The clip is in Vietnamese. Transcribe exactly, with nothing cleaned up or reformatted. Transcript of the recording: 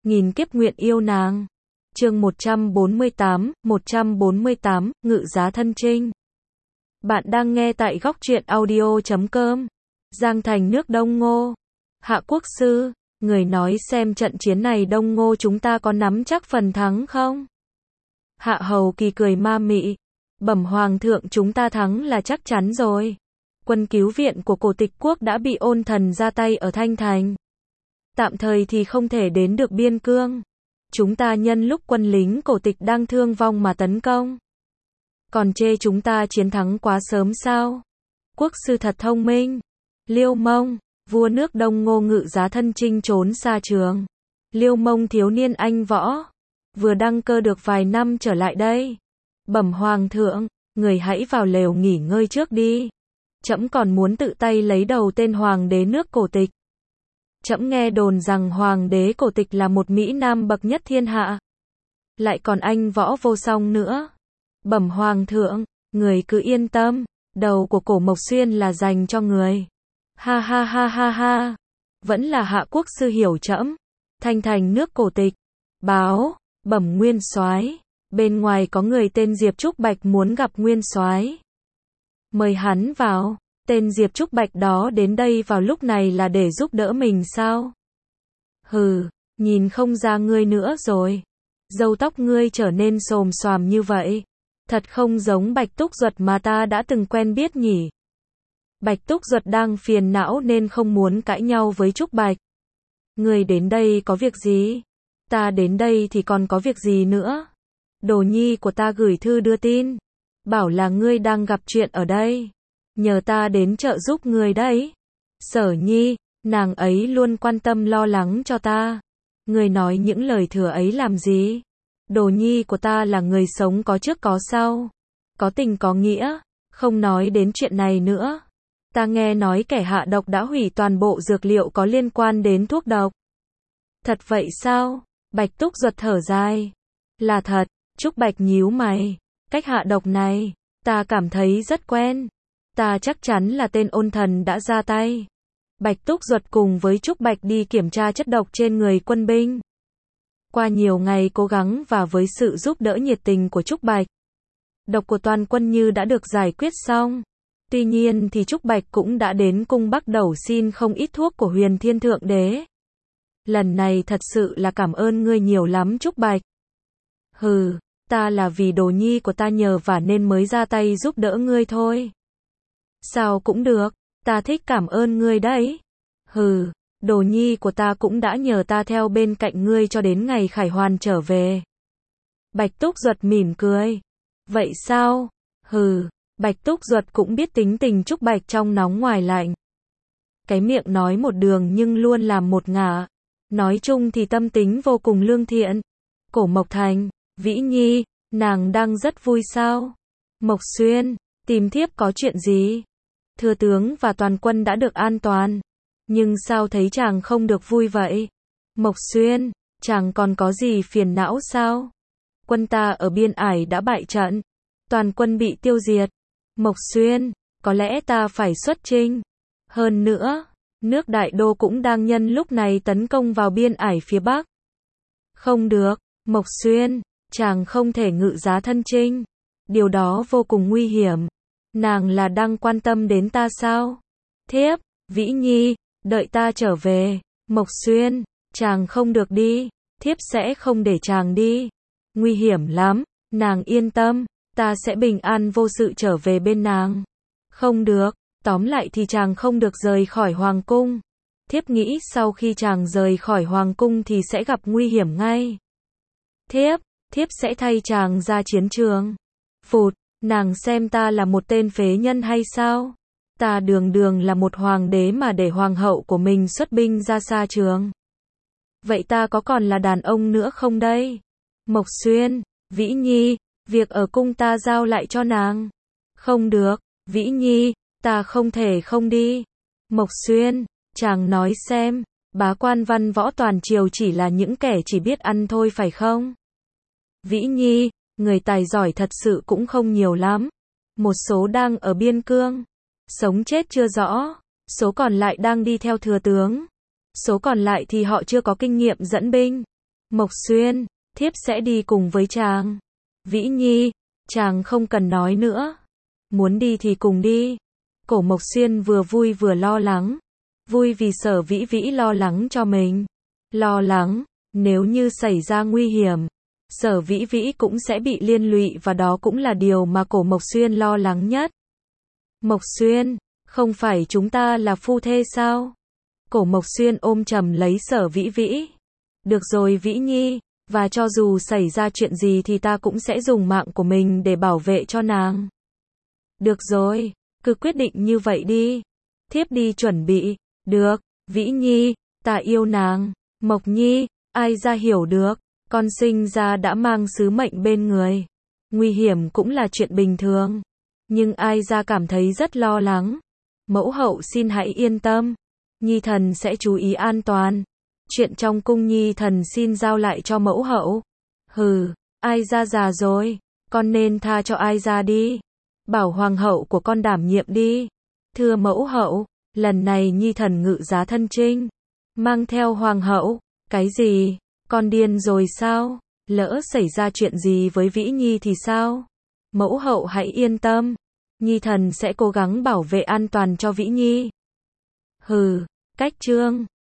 nghìn kiếp nguyện yêu nàng. Chương một trăm bốn mươi tám, một trăm bốn mươi tám, Ngự Giá Thân Trinh. Bạn đang nghe tại góc truyện audio chấm com. Giang thành nước Đông Ngô. Hạ quốc sư, người nói xem trận chiến này Đông Ngô chúng ta có nắm chắc phần thắng không? Hạ hầu kỳ cười ma mị. Bẩm hoàng thượng, chúng ta thắng là chắc chắn rồi. Quân cứu viện của Cổ Tịch quốc đã bị ôn thần ra tay ở Thanh Thành. Tạm thời thì không thể đến được biên cương. Chúng ta nhân lúc quân lính Cổ Tịch đang thương vong mà tấn công. Còn chê chúng ta chiến thắng quá sớm sao? Quốc sư thật thông minh. Liêu Mông, vua nước Đông Ngô Ngự Giá Thân Trinh trốn xa trường. Liêu Mông thiếu niên anh võ, vừa đăng cơ được vài năm trở lại đây. Bẩm hoàng thượng, người hãy vào lều nghỉ ngơi trước đi. Trẫm còn muốn tự tay lấy đầu tên hoàng đế nước Cổ Tịch. Trẫm nghe đồn rằng hoàng đế Cổ Tịch là một mỹ nam bậc nhất thiên hạ. Lại còn anh võ vô song nữa. Bẩm hoàng thượng, người cứ yên tâm, đầu của Cổ Mộc Xuyên là dành cho người. Ha ha ha ha ha. Vẫn là Hạ quốc sư hiểu trẫm. Thanh thành nước Cổ Tịch. Báo, bẩm nguyên soái, bên ngoài có người tên Diệp Trúc Bạch muốn gặp nguyên soái. Mời hắn vào. Tên Diệp Trúc Bạch đó đến đây vào lúc này là để giúp đỡ mình sao? Hừ, nhìn không ra ngươi nữa rồi. Râu tóc ngươi trở nên xồm xoàm như vậy. Thật không giống Bạch Túc Duật mà ta đã từng quen biết nhỉ. Bạch Túc Duật đang phiền não nên không muốn cãi nhau với Trúc Bạch. Ngươi đến đây có việc gì? Ta đến đây thì còn có việc gì nữa? Đồ nhi của ta gửi thư đưa tin. Bảo là ngươi đang gặp chuyện ở đây. Nhờ ta đến trợ giúp ngươi đấy. Sở Nhi, nàng ấy luôn quan tâm lo lắng cho ta. Ngươi nói những lời thừa ấy làm gì? Đồ nhi của ta là người sống có trước có sau. Có tình có nghĩa. Không nói đến chuyện này nữa. Ta nghe nói kẻ hạ độc đã hủy toàn bộ dược liệu có liên quan đến thuốc độc. Thật vậy sao? Bạch Túc Duật thở dài. Là thật. Trúc Bạch nhíu mày. Cách hạ độc này, ta cảm thấy rất quen. Ta chắc chắn là tên ôn thần đã ra tay. Bạch Túc Duật cùng với Trúc Bạch đi kiểm tra chất độc trên người quân binh. Qua nhiều ngày cố gắng và với sự giúp đỡ nhiệt tình của Trúc Bạch, độc của toàn quân như đã được giải quyết xong. Tuy nhiên thì Trúc Bạch cũng đã đến cung Bắc Đẩu xin không ít thuốc của Huyền Thiên Thượng Đế. Lần này thật sự là cảm ơn ngươi nhiều lắm Trúc Bạch. Hừ, ta là vì đồ nhi của ta nhờ vả nên mới ra tay giúp đỡ ngươi thôi. Sao cũng được, ta thích cảm ơn ngươi đấy. Hừ, đồ nhi của ta cũng đã nhờ ta theo bên cạnh ngươi cho đến ngày Khải Hoàn trở về. Bạch Túc Duật mỉm cười. Vậy sao? Hừ, Bạch Túc Duật cũng biết tính tình Trúc Bạch trong nóng ngoài lạnh. Cái miệng nói một đường nhưng luôn làm một ngả. Nói chung thì tâm tính vô cùng lương thiện. Cổ Mộc Thành, Vĩ Nhi, nàng đang rất vui sao? Mộc Xuyên, tìm thiếp có chuyện gì? Thừa tướng và toàn quân đã được an toàn. Nhưng sao thấy chàng không được vui vậy? Mộc Xuyên, chàng còn có gì phiền não sao? Quân ta ở biên ải đã bại trận. Toàn quân bị tiêu diệt. Mộc Xuyên, có lẽ ta phải xuất chinh. Hơn nữa, nước Đại Đô cũng đang nhân lúc này tấn công vào biên ải phía Bắc. Không được, Mộc Xuyên, chàng không thể ngự giá thân chinh. Điều đó vô cùng nguy hiểm. Nàng là đang quan tâm đến ta sao? Thiếp, Vĩ Nhi, đợi ta trở về. Mộc Xuyên, chàng không được đi. Thiếp sẽ không để chàng đi. Nguy hiểm lắm. Nàng yên tâm, ta sẽ bình an vô sự trở về bên nàng. Không được, tóm lại thì chàng không được rời khỏi hoàng cung. Thiếp nghĩ sau khi chàng rời khỏi hoàng cung thì sẽ gặp nguy hiểm ngay. Thiếp, thiếp sẽ thay chàng ra chiến trường. Phụt, nàng xem ta là một tên phế nhân hay sao? Ta đường đường là một hoàng đế mà để hoàng hậu của mình xuất binh ra xa trường. Vậy ta có còn là đàn ông nữa không đây? Mộc Xuyên, Vĩ Nhi, việc ở cung ta giao lại cho nàng. Không được, Vĩ Nhi, ta không thể không đi. Mộc Xuyên, chàng nói xem, bá quan văn võ toàn triều chỉ là những kẻ chỉ biết ăn thôi phải không? Vĩ Nhi, người tài giỏi thật sự cũng không nhiều lắm. Một số đang ở biên cương, sống chết chưa rõ. Số còn lại đang đi theo thừa tướng. Số còn lại thì họ chưa có kinh nghiệm dẫn binh. Mộc Xuyên, thiếp sẽ đi cùng với chàng. Vĩ Nhi, chàng không cần nói nữa. Muốn đi thì cùng đi. Cổ Mộc Xuyên vừa vui vừa lo lắng. Vui vì Sở Vĩ Vĩ lo lắng cho mình. Lo lắng, nếu như xảy ra nguy hiểm, Sở Vĩ Vĩ cũng sẽ bị liên lụy và đó cũng là điều mà Cổ Mộc Xuyên lo lắng nhất. Mộc Xuyên, không phải chúng ta là phu thê sao? Cổ Mộc Xuyên ôm chầm lấy Sở Vĩ Vĩ. Được rồi Vĩ Nhi, và cho dù xảy ra chuyện gì thì ta cũng sẽ dùng mạng của mình để bảo vệ cho nàng. Được rồi, cứ quyết định như vậy đi. Thiếp đi chuẩn bị. Được, Vĩ Nhi, ta yêu nàng. Mộc Nhi, ai ra hiểu được, con sinh ra đã mang sứ mệnh bên người. Nguy hiểm cũng là chuyện bình thường. Nhưng ai ra cảm thấy rất lo lắng. Mẫu hậu xin hãy yên tâm. Nhi thần sẽ chú ý an toàn. Chuyện trong cung Nhi thần xin giao lại cho mẫu hậu. Hừ, ai ra già rồi, con nên tha cho ai ra đi. Bảo hoàng hậu của con đảm nhiệm đi. Thưa mẫu hậu, lần này Nhi thần ngự giá thân trinh. Mang theo hoàng hậu, cái gì, con điên rồi sao? Lỡ xảy ra chuyện gì với Vĩ Nhi thì sao? Mẫu hậu hãy yên tâm. Nhi thần sẽ cố gắng bảo vệ an toàn cho Vĩ Nhi. Hừ, cách trương.